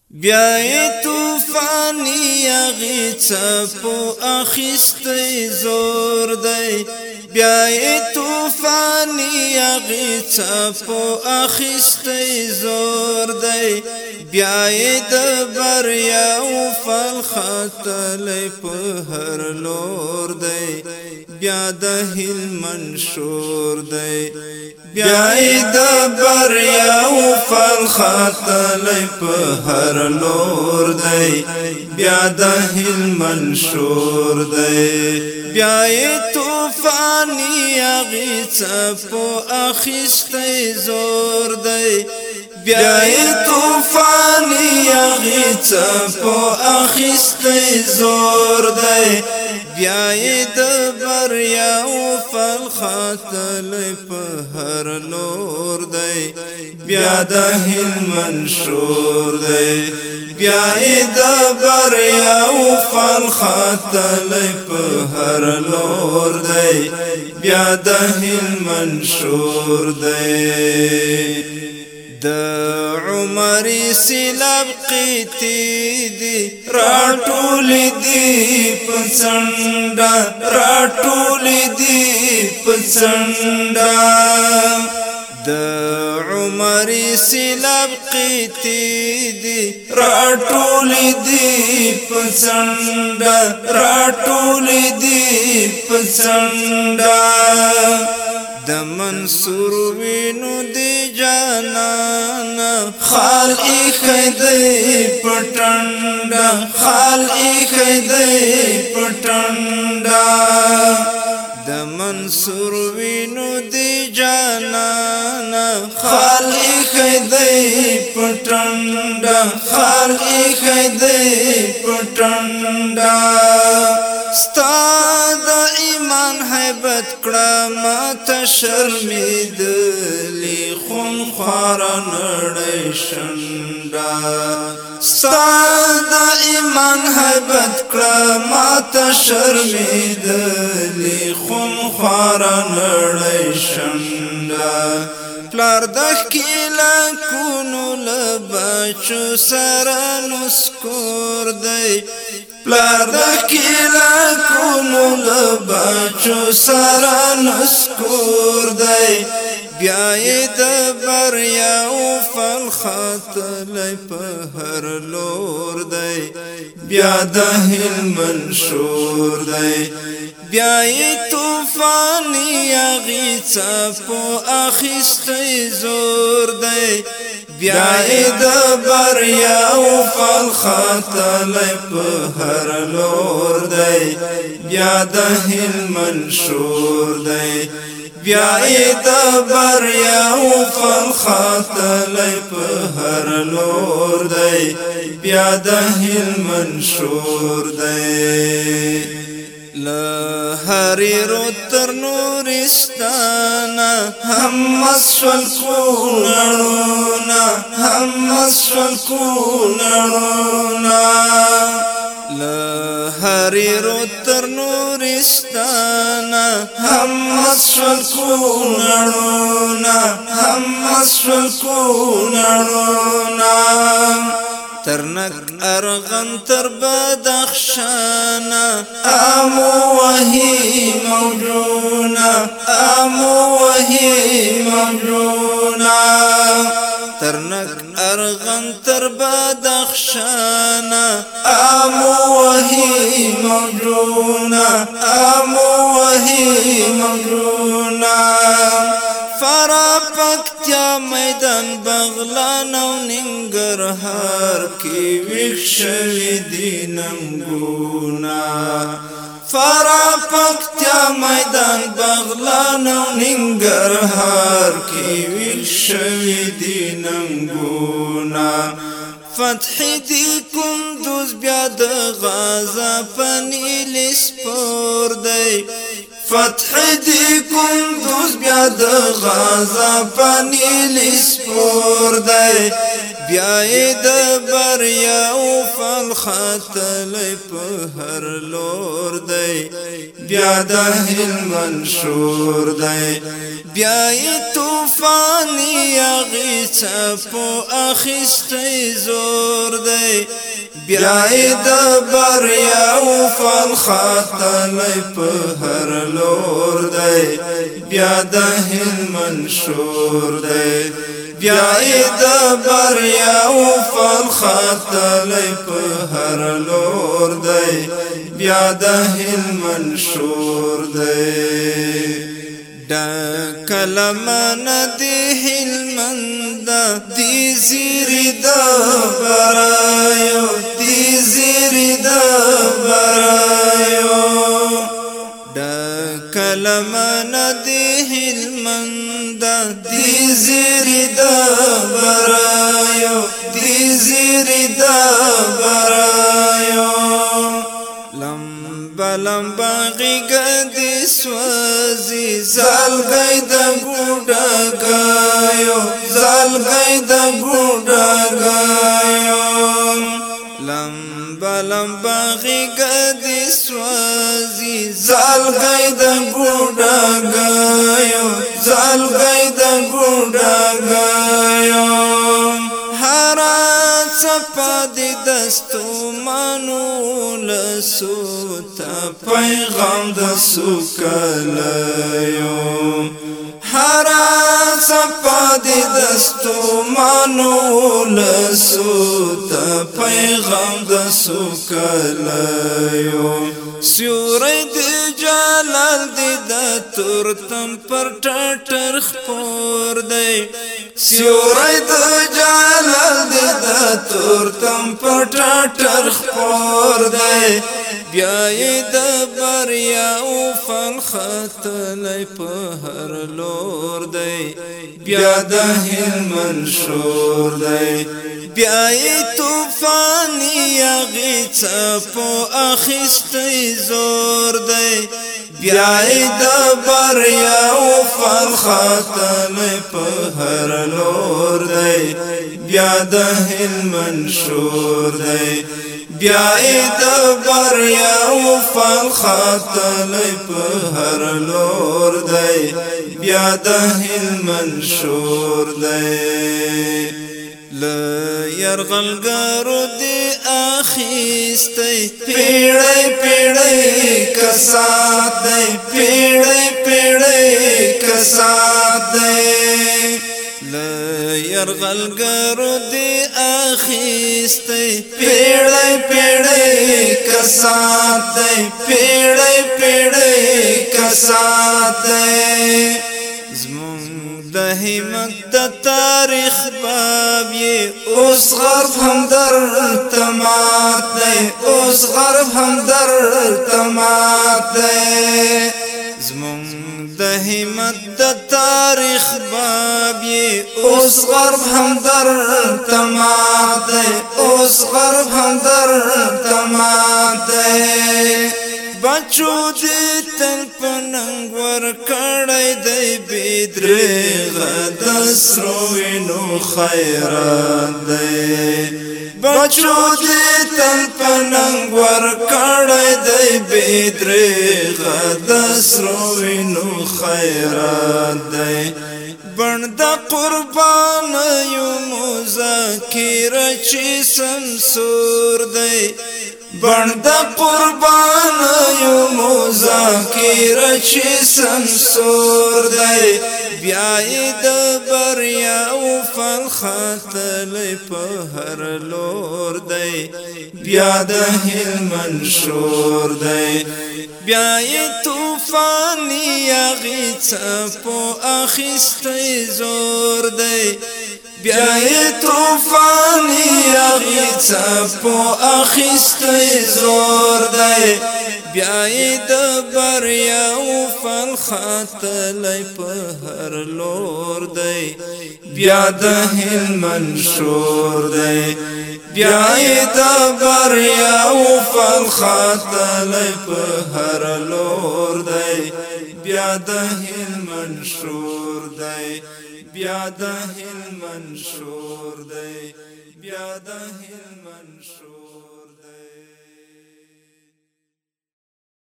بیای توفانی اغی چپو اخیستی زور دی بیای توفانی اغی چپو اخیستی زور دی بیای دبر یاو فل خطلی په هر لور دی بیا د هل منشور دی بیای دبر یاو فل خطلی په هر لور دی بیا د هل منشور دی بیای توفانی اغی چپو اخیستی زور دی بیای توفانی اغی چپو اخیستی زور دی بیای دبر یاو فل خطلی په هر لور دی بیا د هل منشور دی بیای دبر یاو فل خطلی په هر لور دی بیا د هل منشور دی د عمر سیلاب قیتی دی راټول دی پسندا راټول دی پسندا د عمر سیلاب قیتی دی راټول دی پسندا راټول دی پسندا د منصور وینو دی جانانا خال خیدی پټنډا خال خیدی پټنډا د منصور وینو دی جانانا خال خیدی پټنډا خال خیدی پټنډا ستاد ایمان حیبت کړه ماته شرمېدلې خون خوار نړۍ شنډه ستاد ایمان حیبت کړه ماته شرمېدلې خون خوار نړۍ شنډه پلار د کیلا کونو لبچو سره نسکور دی پلار د کیلا کونو لبچو سره نسکور دی بیای دبر یاو فل خطلی په هر لور دی بیا د هل منشور دی بیای توفانی اغی چپو اخیستی زور دی بیای دبر یاو فل خطلی په هر لور دی بیا د هل منشور دی بیای دبر یاو فل خطلی په هر لور دی بیا د هل منشور دی لحریر تر نورستانا هم مسول کونړونا هم مسول کونړونا لحریر تر نورستانا هم مسول کونړونا هم مسول کونړونا ترنک ارغن تر بدخشانا امو وهی موجونا امو وهی موجونا ترنک ارغن تر بدخشانا امو وهی موجونا امو وهی موجونا فرا پکتیا میدان بغلان او ننګرهار کی وښوی دی ننګونا فرا پکتیا میدان بغلان او ننګرهار کی وښوی دی ننګونا فتح دی کندوز بیا د غازا پنیل سپور دی فتح دی کندوز بیا د غازا پنیل سپور دی بیا د بریا او فل خاتلې په هر لور دی بیا د هلمند شور دی بیا طوفانی غیڅ په اخیستی زور دی بیا د بریا او فل خاتلې په هر لور دی بیا د هلمند شور دی بیا د بریا او فل خاتلې په هر لور دی بیا د هلمند شور دی دا کلمان دی هلمند دی زیری د برایو دی زیری د برایو دا کلمان دی هلمند دی زیری د برایو دی زیری د برایو لمبا غیګ دی سوازی زالګی د ګوډګایو زالګی د ګوډګایو لمبا غیګ دی سوازی زالګی د ګوډګایو زالګی د ګوډګایو هرا صفاد دستو مانو لسو تا پیغام د سوکلیو هرا صفاد دستو مانو لسو تا پیغام د سوکلیو سیوری دی جلال دی د تورتم پر ټټر خپور دی سیوری دی جلال دی د تورتم پر ټټر خپور دی بیا د بریا او فن خاتلې په هر لور دی بیا د هلمند شور دی بیا طوفانی غیڅ په اخیستی زور دی بیا د بریا او فن خاتلې په هر لور دی بیا د هلمند شور دی بیا د بریا او فن خاتلې په هر لور دی بیا د هلمند شور دی ل یرغلګرو دی اخیستی پیړی پیړی کسات دی پیړی پیړی کسات دی ل یرغلګرو دی اخیستی پیړی پیړی کسات دی پیړی پیړی کسات دی د همت د تاریخ باب یې اوس غرب هم در تمات دی اوس غرب هم در تمات دی زمونږ د همت د تاریخ باب یې اوس غرب هم در تمات دی اوس غرب هم در تمات دی بچو دی تل پننګ ور کړی دی بدرغه د سرو وینو خیرات دی بچو دی تل پننګ ور کړی دی بدرغه د سرو وینو خیرات دی بند قربان یو مذکر چې سمسور دی بند قربان یو مذکر چې سمسور دی بیا د بریا او فن خاتلې په هر لور دی بیا د هلمند شور دی بیا طوفانی غیڅ په اخیستی زور دی بیا طوفانی غیڅ په اخیستی زور دی بیا د بریا او فن خاتلې په هر لور دی بیا د هلمند شور دی بیا د بریا او فن خاتلې په هر لور دی بیا د هلمند شور دی بیا د هلمند شور دی بیا د هلمند شو